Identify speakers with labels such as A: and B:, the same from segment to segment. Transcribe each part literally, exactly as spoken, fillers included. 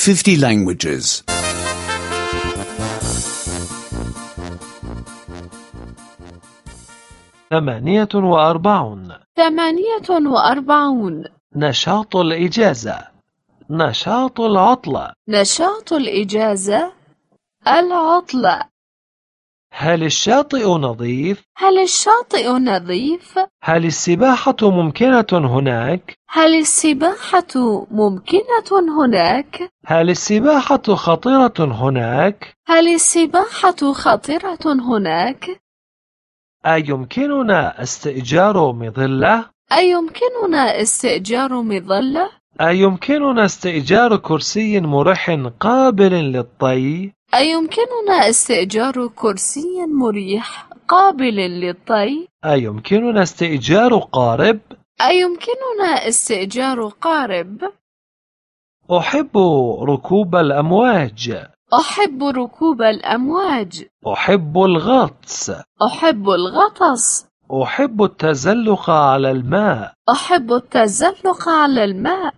A: fifty languages.
B: ثمانية وأربعون.
C: ثمانية وأربعون.
B: نشاط الإجازة. نشاط العطلة.
C: نشاط الإجازة. العطلة.
B: هل الشاطئ نظيف؟
C: هل الشاطئ نظيف؟
B: هل السباحة ممكنة هناك؟
C: هل السباحة ممكنة هناك؟
B: هل السباحة خطيرة هناك؟
C: هل السباحة خطيرة هناك؟
B: أيمكننا استئجار مظلة؟
C: أيمكننا استئجار مظلة؟
B: أيمكننا استئجار كرسي مريح قابل للطي؟
C: أيمكننا استئجار كرسي مريح قابل للطي؟
B: أيمكننا استئجار قارب؟
C: أيمكننا استئجار قارب؟
B: أحب ركوب الأمواج.
C: أحب ركوب الأمواج.
B: أحب الغطس.
C: أحب الغطس.
B: أحب التزلق على الماء.
C: أحب التزلق على الماء.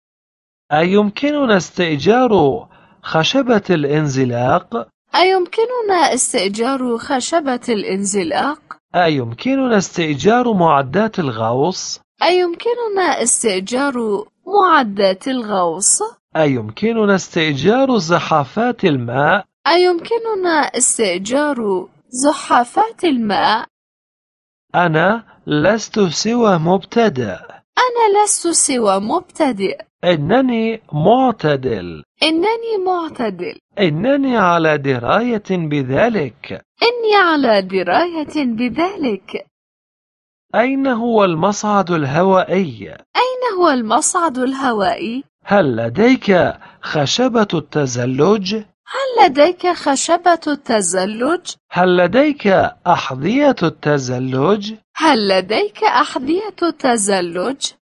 B: أيمكننا استئجار خشبة الانزلاق؟
C: أيمكننا استئجار خشبة الانزلاق؟
B: أيمكننا استئجار معدات الغوص؟
C: أيمكننا استئجار معدات الغوص؟
B: أيمكننا استئجار زحافات الماء؟
C: أيمكننا استئجار زحافات الماء؟
B: أنا لست سوى مبتدئ.
C: أنا لست سوى مبتدئ.
B: إنني معتدل.
C: إنني معتدل.
B: إنني على دراية بذلك.
C: إني على دراية بذلك.
B: أين هو المصعد الهوائي؟
C: أين هو المصعد الهوائي؟
B: هل لديك خشبة التزلج؟
C: هل لديك خشبة التزلج؟
B: هل لديك أحذية التزلج؟
C: هل لديك أحذية التزلج؟